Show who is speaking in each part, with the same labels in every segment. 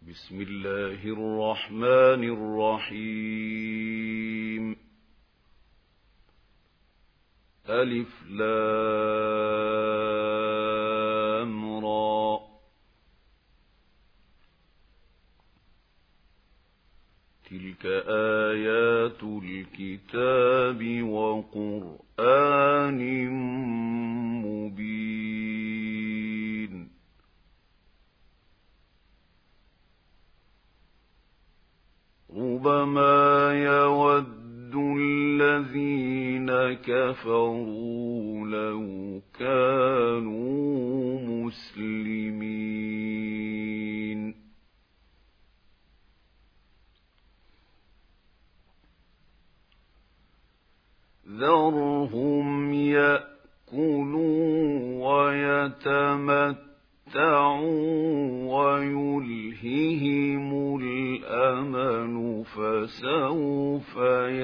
Speaker 1: بسم الله الرحمن الرحيم. ألف لام را. تلك آيات الكتاب وقرآن مبين. ربما يود الذين كفروا لو كانوا مسلمين. ذرهم يأكلوا ويتمتعوا ويلههم الأمل فسوف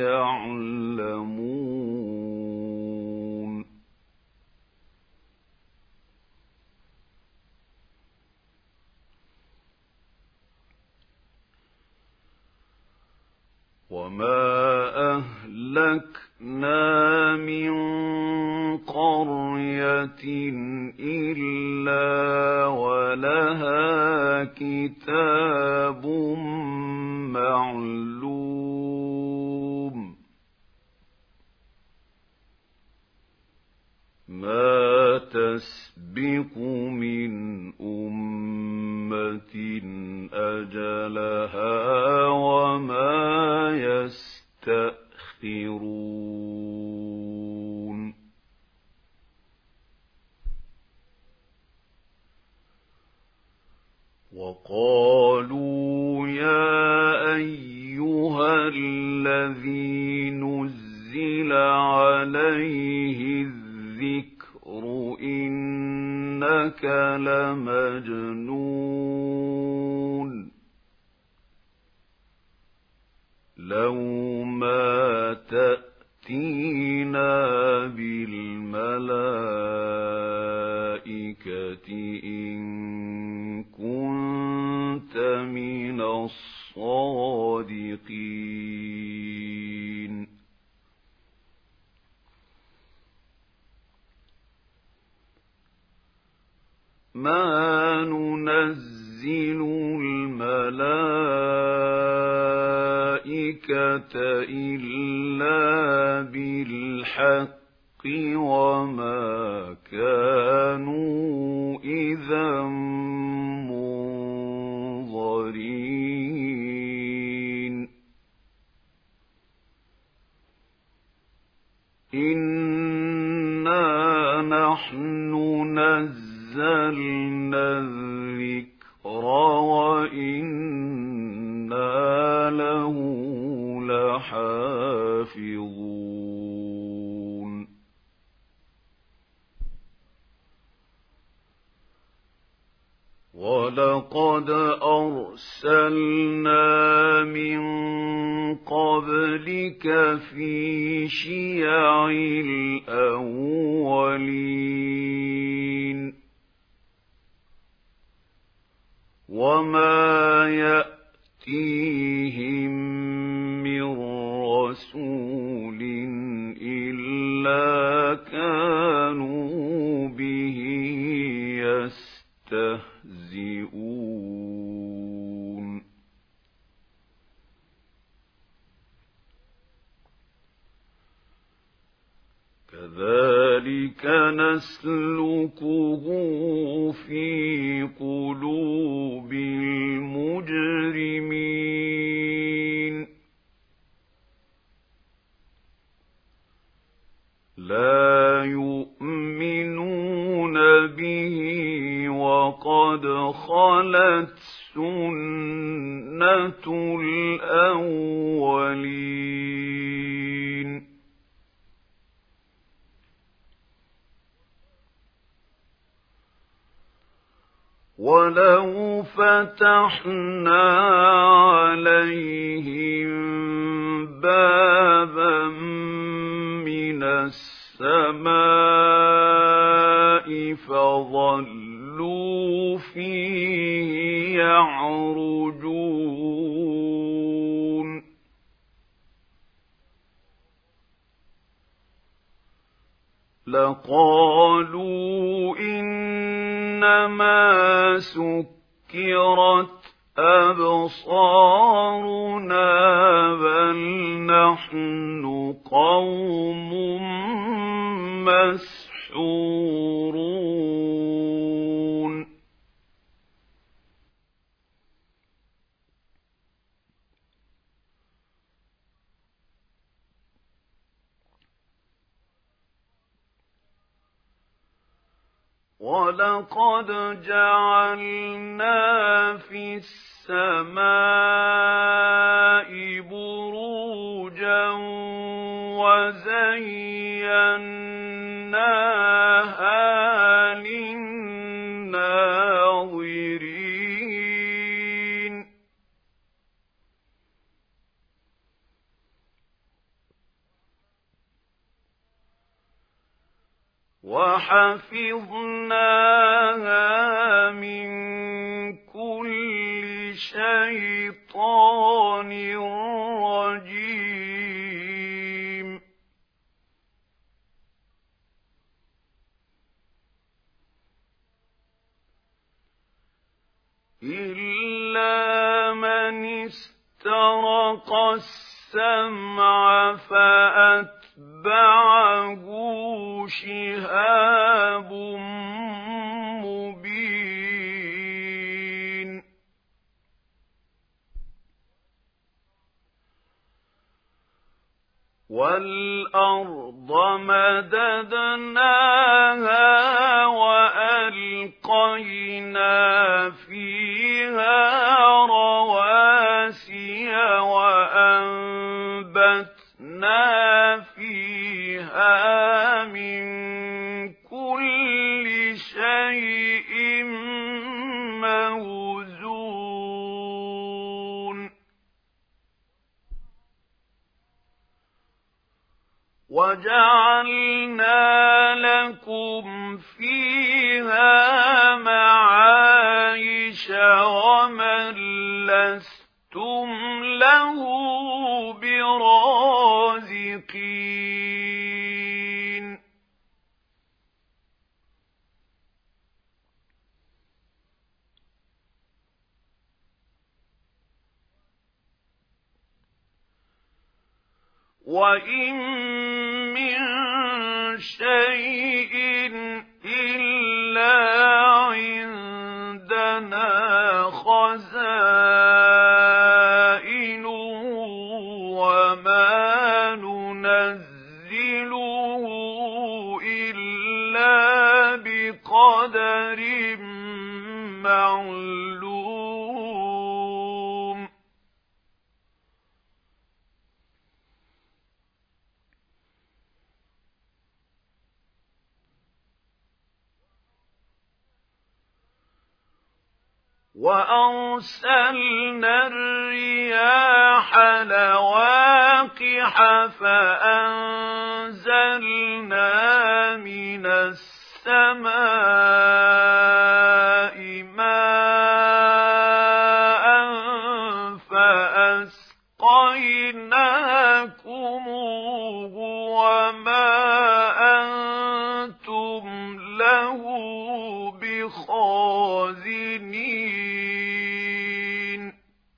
Speaker 1: يعلمون. وما أهلكنا من قرية إلا ولها كتاب معلوم. ما تسبق من أمة أجلها وما يستأخرون. وقالوا يا أيها الذي نزل عليه الذكر إنك لمجنون. لو ما تأتينا بالملائكة إن كنت من الصادقين. ما ننزل الملائكة إلا بالحق وما كانوا إذا منظرين. إنا نحن نزلنا الذكر وإنا له لحافظون. ولقد أرسلنا من قبلك في شيع الأولين. وما يأتيهم من رسول إلا كانوا به يستهزئون. كذلك نسلكه في قلوب المجرمين. لا يؤمنون به وقد خلت سنة الأولين. ولو فتحنا عليهم بابا من السماء فظلوا فيه يعرجون لقالوا إنما سكرت أبصارنا بل نحن قوم مسحورون وَلَقَدْ جَعَلْنَا فِي السَّمَاءِ بُرُوجًا وَزَيَّنَّاهَا لِلنَّاظِرِينَ وَحَفِظْنَاهَا مِن كُلِّ شَيْطَانٍ رَّجِيمٍ إِلَّا مَنِ اسْتَرَقَ السَّمْعَ فَأَتْبَعَهُ شِهَابٌ مُّبِينٌ وَالْأَرْضَ مَدَدْنَاهَا وَأَلْقَيْنَا فِيهَا رَوَاسِيَ وَأَنبَتْنَا فِيهَا مِن كُلِّ شَيْءٍ مَّوْزُونٍ وَجَعَلْنَا لَكُمْ فِيهَا مَعَايِشَ وَمَن لَّسْتُمْ لَهُ بِرَازِقِينَ وَإِن مِّن شَيْءٍ إِلَّا عِندَنَا خَزَائِنُهُ وَمَا نُنَزِّلُهُ إِلَّا بِقَدَرٍ مَّعْلُومٍ وَأَرْسَلْنَا الرِّيَاحَ لَوَاقِحَ فَأَنزَلْنَا مِنَ السَّمَاءِ مَاءً فَأَسْقَيْنَاكُمُوهُ وَمَا أَنتُمْ لَهُ بِخَازِنِينَ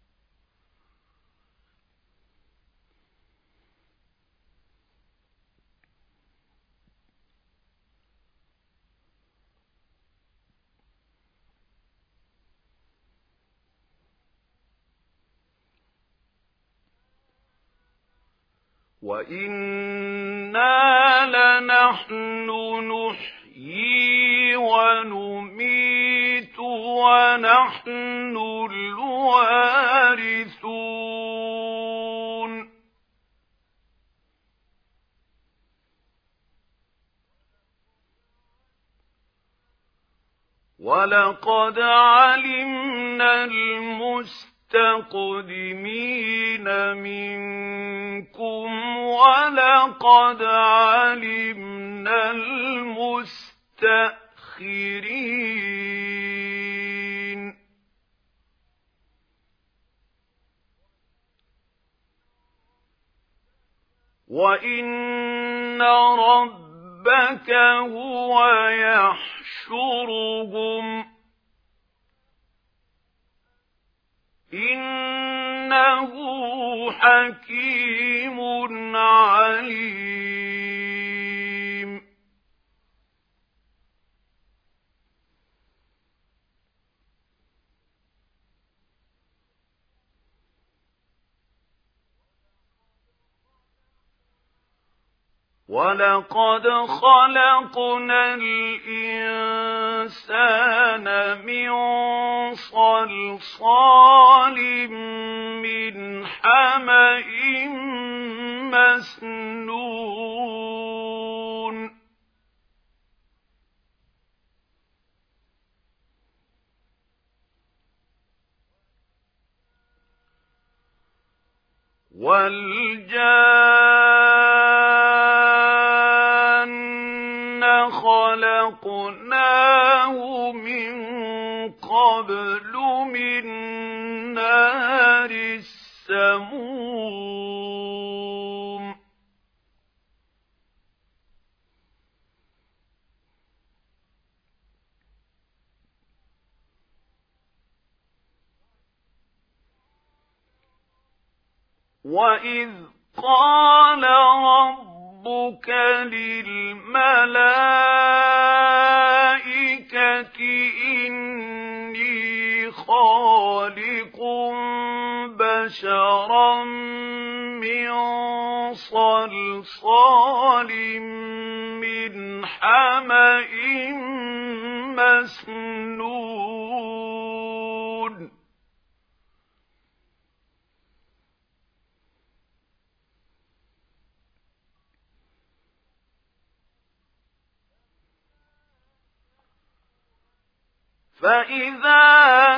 Speaker 1: وَإِنَّا لَنَحْنُ نُحْيِي وَنُمِيتُ وَنَحْنُ الْوَارِثُونَ وَلَقَدْ عَلِمْنَا الْمُسْتَقْدِمِينَ مِنكُمْ وَلَقَدْ عَلِمْنَا الْمُسْتَأْخِرِينَ وَإِنَّ رَبَّكَ ربك هو يحشرهم إنه حكيم عليم ولقد خلقنا الإنسان من صلصال من حمإ مسنون والجان خلقناه من قبل من نار السموم وَإِذْ قَالَ رَبُّكَ لِلْمَلَائِكَةِ إِنِّي خَالِقٌ بَشَرًا مِّن صَلْصَالٍ مِّنْ حَمَإٍ مسنون فإذا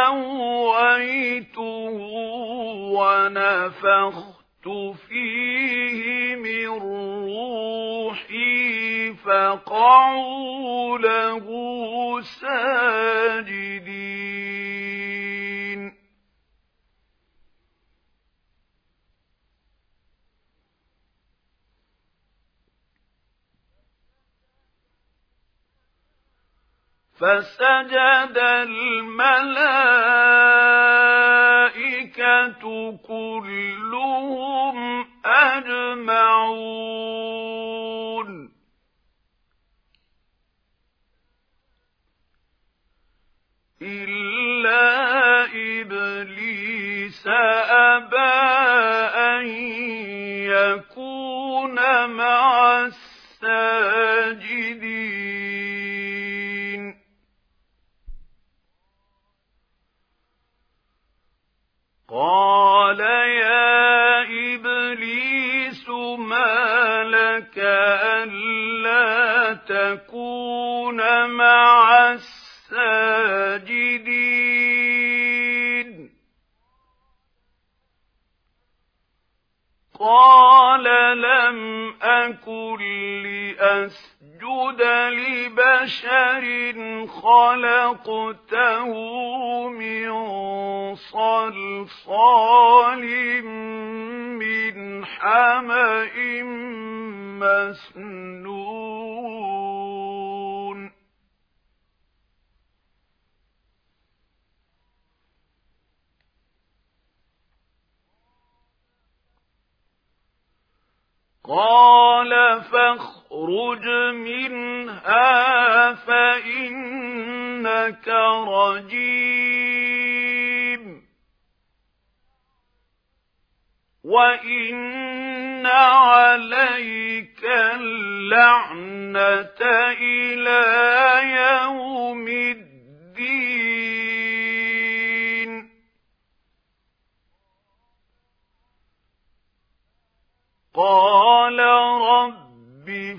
Speaker 1: سويته ونفخت فيه من روحي فقعوا له ساجدين فسجد الملائكة كلهم أجمعون إلا إبليس أبى أن يكون مع الساجدين قال يا إبليس ما لك ألا تكون مع الساجدين قال لم أكن لأسجد لبشر خلقته من صلصال من حمإ مسنون قال فاخرج منها فإنك رجيم وإن عليك اللعنة إلى يوم الدين قال رب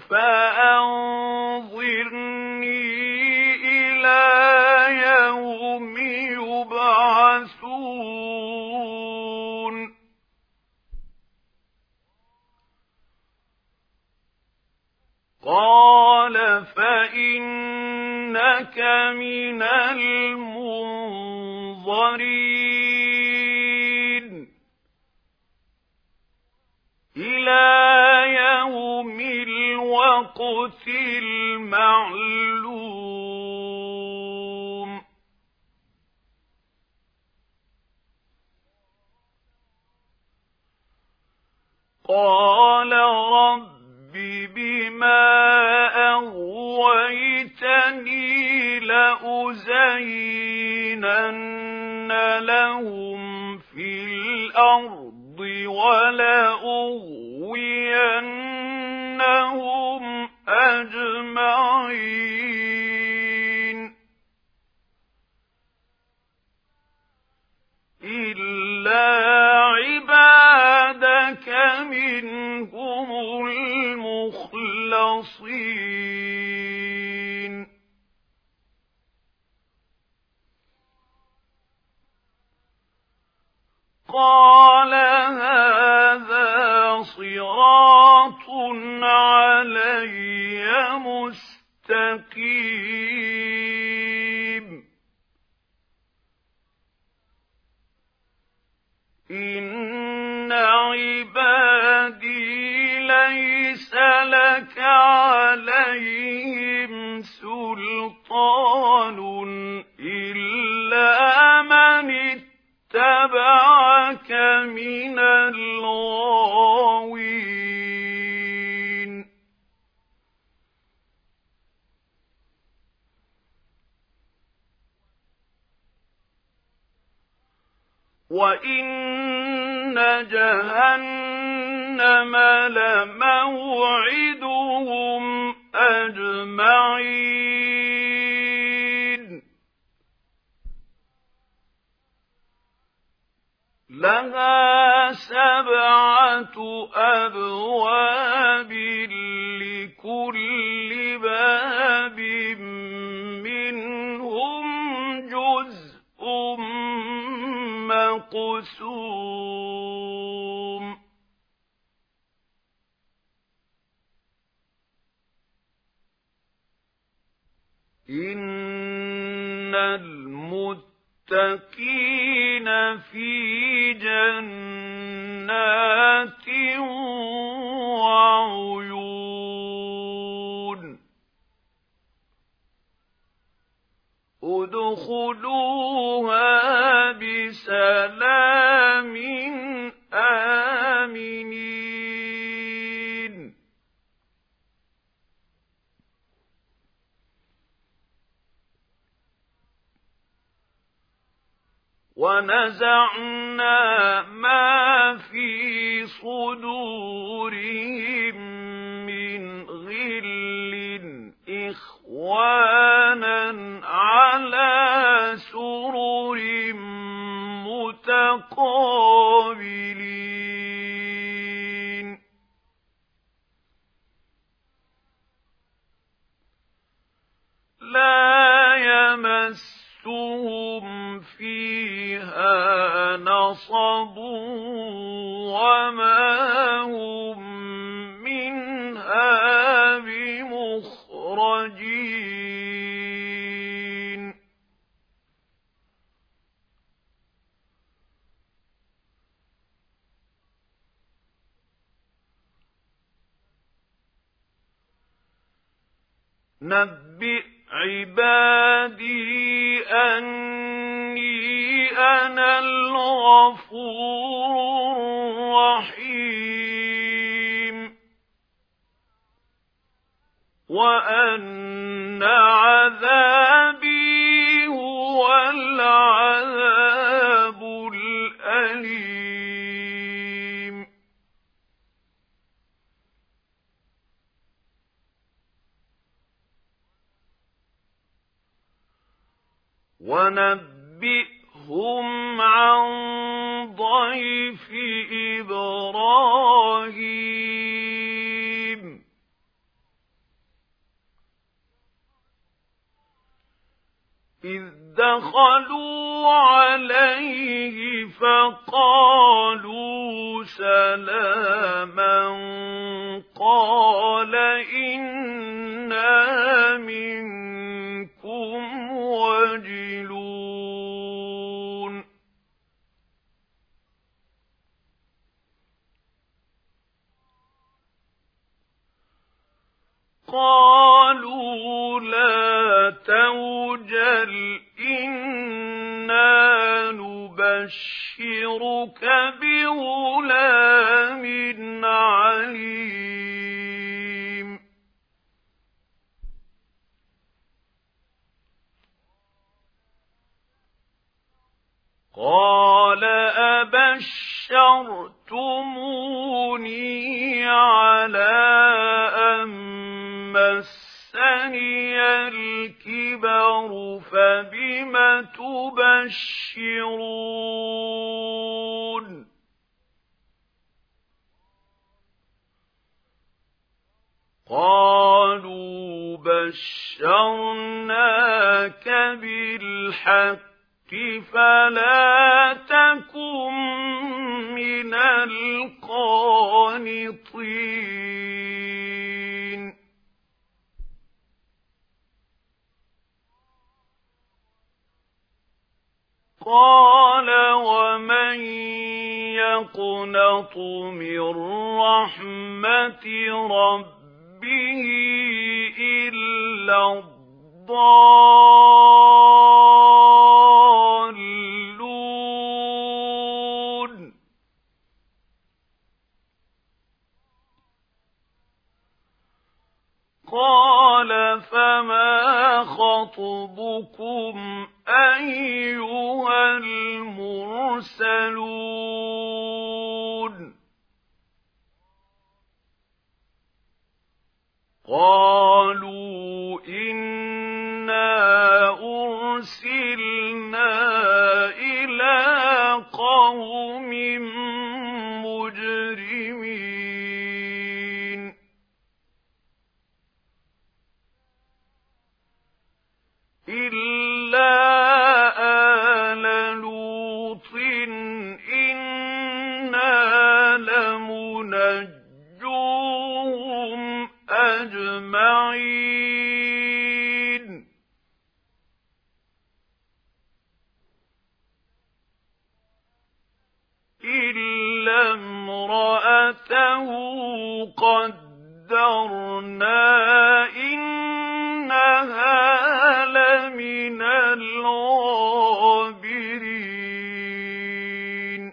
Speaker 1: فأنظرني إلى يوم يبعثون قال فإنك من المنظرين إلى يوم الوقت الْبَيْتِ الْمَعْلُومِ قَالَ رَبِّ بِمَا أَغْوَيْتَنِي لَأُزَيِّنَنَّ لَهُمْ فِي الْأَرْضِ وَلَأُغْوِيَنَّهُمْ أَجْمَعِينَ إِلَّا عِبَادَكَ مِنْهُمُ الْمُخْلَصِينَ قَالَ هَذَا صِرَاطٌ عَلَيَّ مُسْتَقِيمٌ إِنَّ عِبَادِي لَيْسَ لَكَ عَلَيْهِمْ سُلْطَانٌ إِلَّا مَنِ اتَّبَعَكَ مِنَ الْغَاوِينَ وَإِنَّ جَهَنَّمَ لَمَوْعِدُهُمْ أَجْمَعِينَ لَهَا 7 أَبْوَابٍ لِكُلِّ بَابٍ مِّنْهُمْ جُزْءٌ مَّقْسُومٌ إِنَّ الْمُتَّقِينَ فِي جَنَّاتٍ وَعُيُونٍ ادْخُلُوهَا بِسَلَامٍ آمِنِينَ وَنَزَعْنَا مَا فِي صُدُورِهِم مِّنْ غِلٍّ إِخْوَانًا عَلَىٰ سُرُرٍ مُّتَقَابِلِينَ لَا يَمَسُّهُمْ فِيهَا نَصَبٌ وَمَا هُم مِّنْهَا بِمُخْرَجِينَ نَبِّئْ عِبَادِي أَنِّي أَنَا الْغَفُورُ الرَّحِيمُ وَأَنَّ عَذَابِي هُوَ الْعَذَابُ الْأَلِيمُ وَنَبِّئْهُمْ عَن ضَيْفِ إِبْرَاهِيمَ إِذْ دَخَلُوا عَلَيْهِ فَقَالُوا سَلَامًا قَالَ إِنَّا مِنكُمْ وَجِلُونَ قَالَ نبشرك بغلام عليم قال أبشرتموني على أن مسني الكبر فبم تبشرون قالوا بشرناك بالحق فلا تكن من القانطين قال ومن يقنط من رحمة ربه إلا الضالون قال فما خطبكم أيها المرسلون قالوا إنا أرسلنا إلى قوم مجرمين إلا آل لوط إنا لمنجوهم أجمعين إلا امرأته قدرنا إنها لمن الغابرين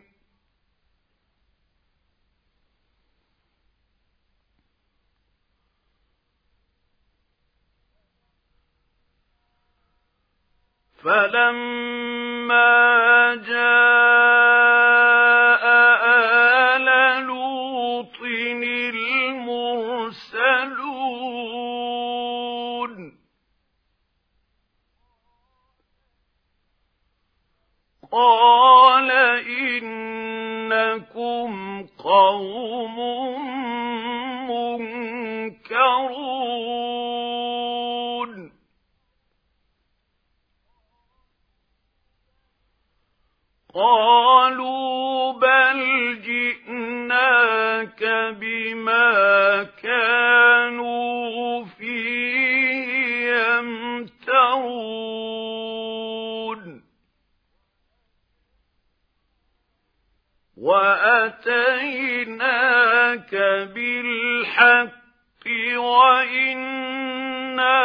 Speaker 1: فلما جاء آل لوط المرسلون قال إنكم قوم منكرون قالوا بل جئناك بما كانوا فيه يمترون وأتيناك بالحق وإنا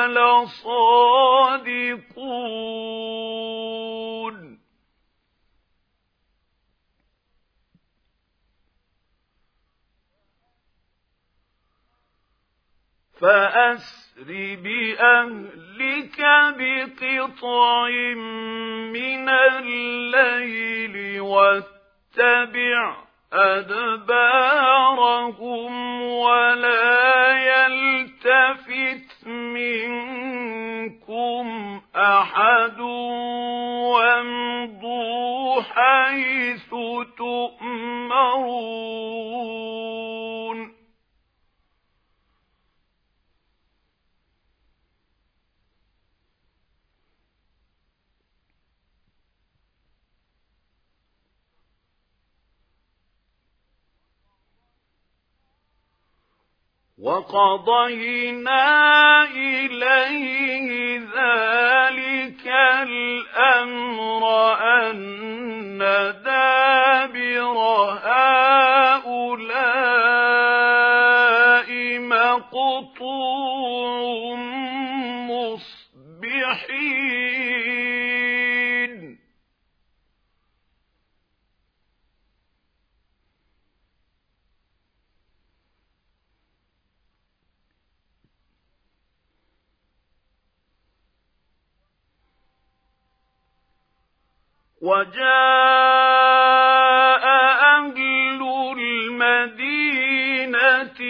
Speaker 1: لصادقون فأسر بأهلك بقطع من الليل واتبع أدبارهم ولا يلتفت منكم أحد وامضوا حيث تؤمرون وقضينا إليه ذلك الأمر أن دابر هؤلاء مقطوع مصبحين وجاء أهل المدينة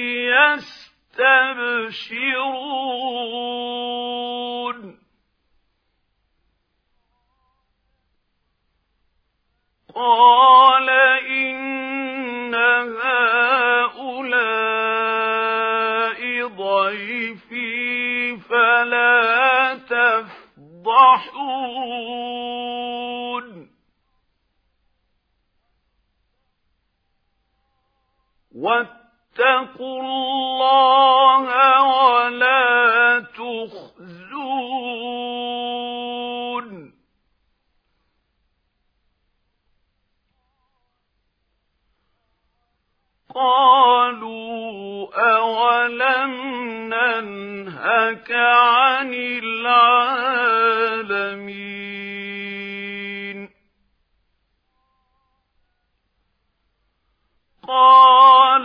Speaker 1: يستبشرون قال إن هؤلاء ضيفي فلا تفضحون واتقوا الله ولا تخزون قالوا أولم ننهك عن العالمين قال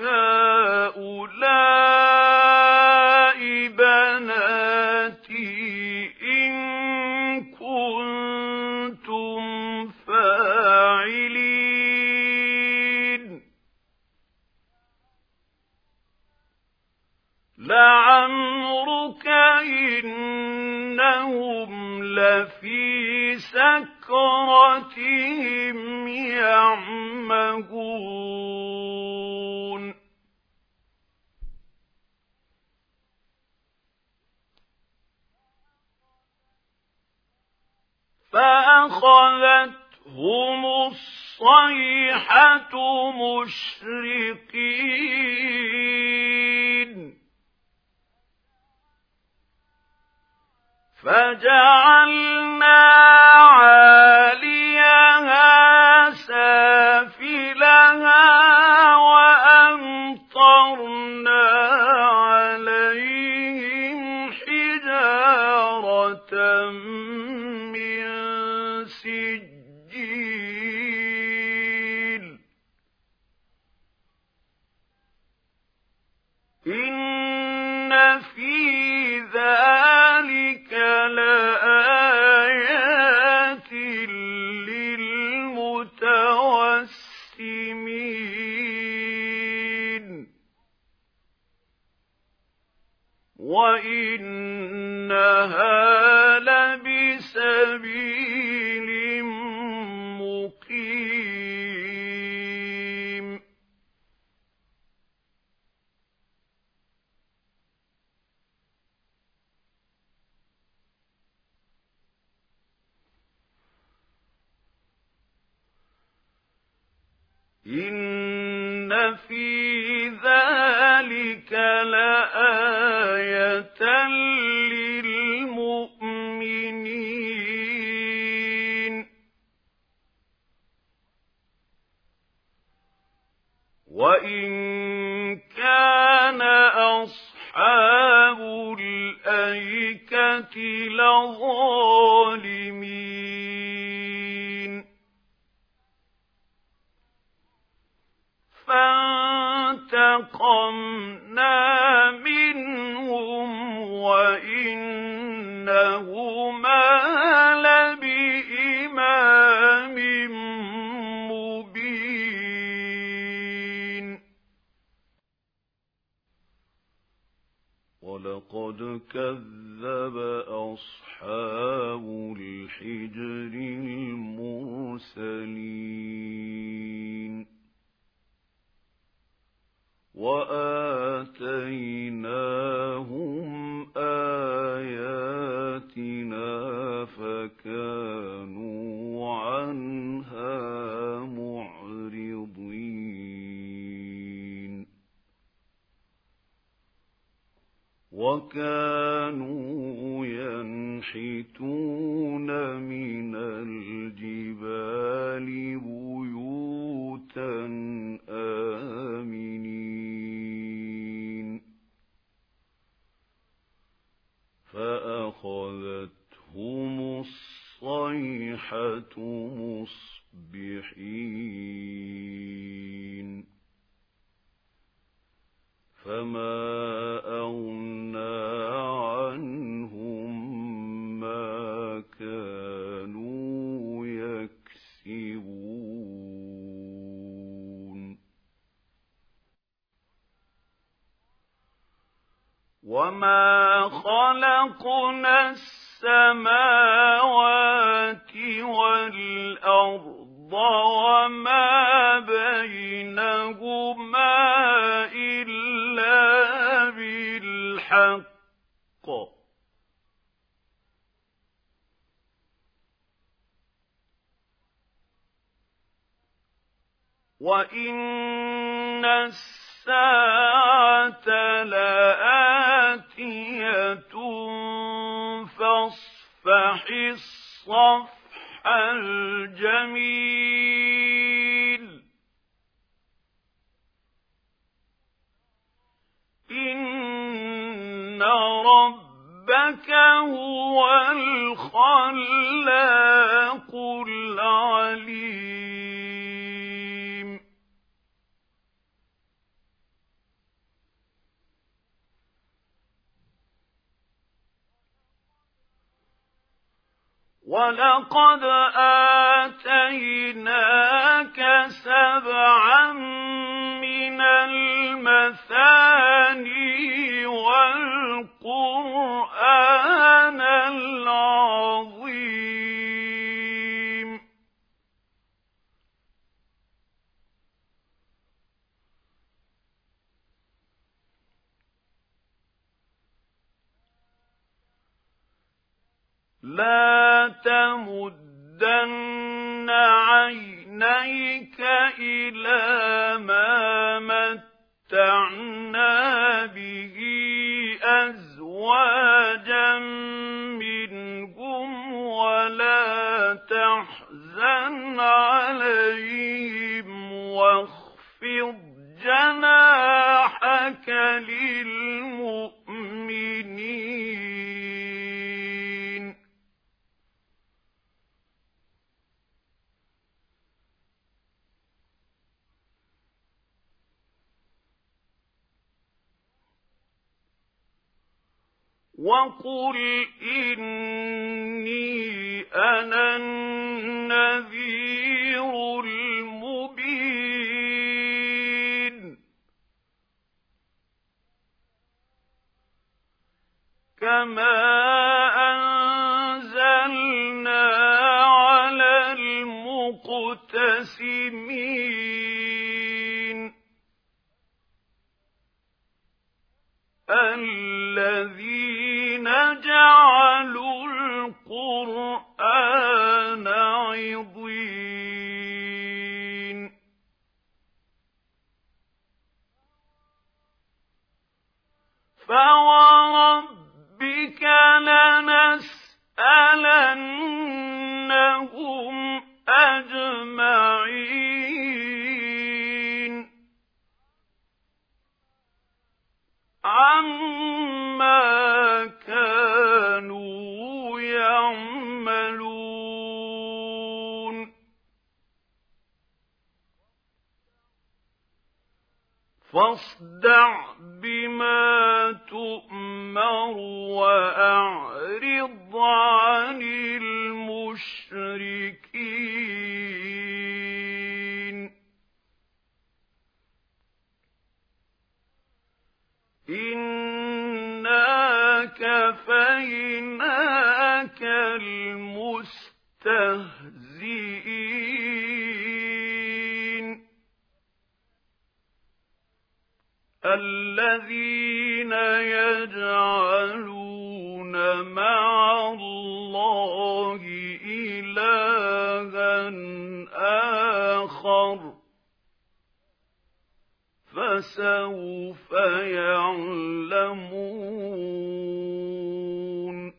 Speaker 1: هؤلاء بناتي إن كنتم فاعلين لعمرك إنهم لفي سكرتهم يعمهون فأخذتهم الصيحة مشرقين فجعلنا عاليها سافلها وأمطرنا عليهم حجارة من سجيل إن في ذلك لآيات للمتوسمين وإنها لبسبيل مقيم إن في ذلك لآية للمؤمنين وإن كان أصحاب الأيكة لظالمين فانتقمنا منهم وإنهما لبإمام مبين ولقد كذب أصحاب الحجر المرسلين وآتيناهم آياتنا فكانوا عنها معرضين وكانوا ينحتون من الجبال بيوتا آمنين فأخذتهم الصيحة مصبحين فما أغنى عنهم ما كانوا يكسبون وما خلقنا السماوات والأرض وما بينهما إلا بالحق وَإِنَّ السَّاعَةَ لَآتِيَةٌ فَاصْفَحِ الصَّفْحَ الْجَمِيلَ إِنَّ رَبَّكَ هُوَ الْخَلَّاقُ الْعَلِيمُ وَلَقَدْ آتَيْنَاكَ سَبْعًا مِنَ الْمَثَانِي وَالْقُرْآنَ الْعَظِيمَ لَا تَمُدَّنَّ عَيْنَيْكَ إِلَىٰ مَا مَتَّعْنَا بِهِ أَزْوَاجًا مِّنْهُمْ وَلَا تَحْزَنْ عَلَيْهِمْ وَاخْفِضْ جَنَاحَكَ لِلْمُؤْمِنِينَ وَقُلْ إِنِّي أَنَا النَّذِيرُ الْمُبِينُ كَمَا أَنزَلْنَا عَلَى الْمُقْتَسِمِينَ الَّذِينَ جَعَلُوا الْقُرْآنَ عِضِينَ فَوَرَبِّكَ لَنَسْأَلَنَّهُمْ أَجْمَعِينَ عَمَّا كَانُوا يَعْمَلُونَ فَاصْدَعْ بِمَا تُؤْمَرُ وَأَعْرِضْ عَنِ الْمُشْرِكِينَ إِنَّا كَفَيْنَاكَ الْمُسْتَهْزِئِينَ الَّذِينَ يَجْعَلُونَ مَعَ اللَّهِ إِلَٰهًا آخَرَ فَسَوْفَ يَعْلَمُونَ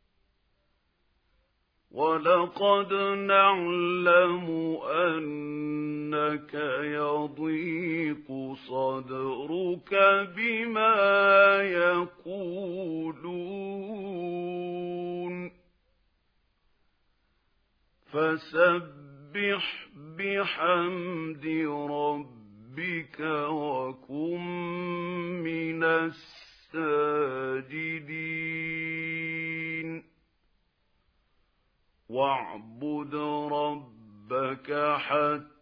Speaker 1: وَلَقَدْ نَعْلَمُ أَنَّكَ يَضِيقُ صَدْرُكَ بِمَا يَقُولُونَ فَسَبِّحْ بِحَمْدِ رَبِّكَ وَكُن مِّنَ السَّاجِدِينَ وَاعْبُدْ رَبَّكَ حَتَّىٰ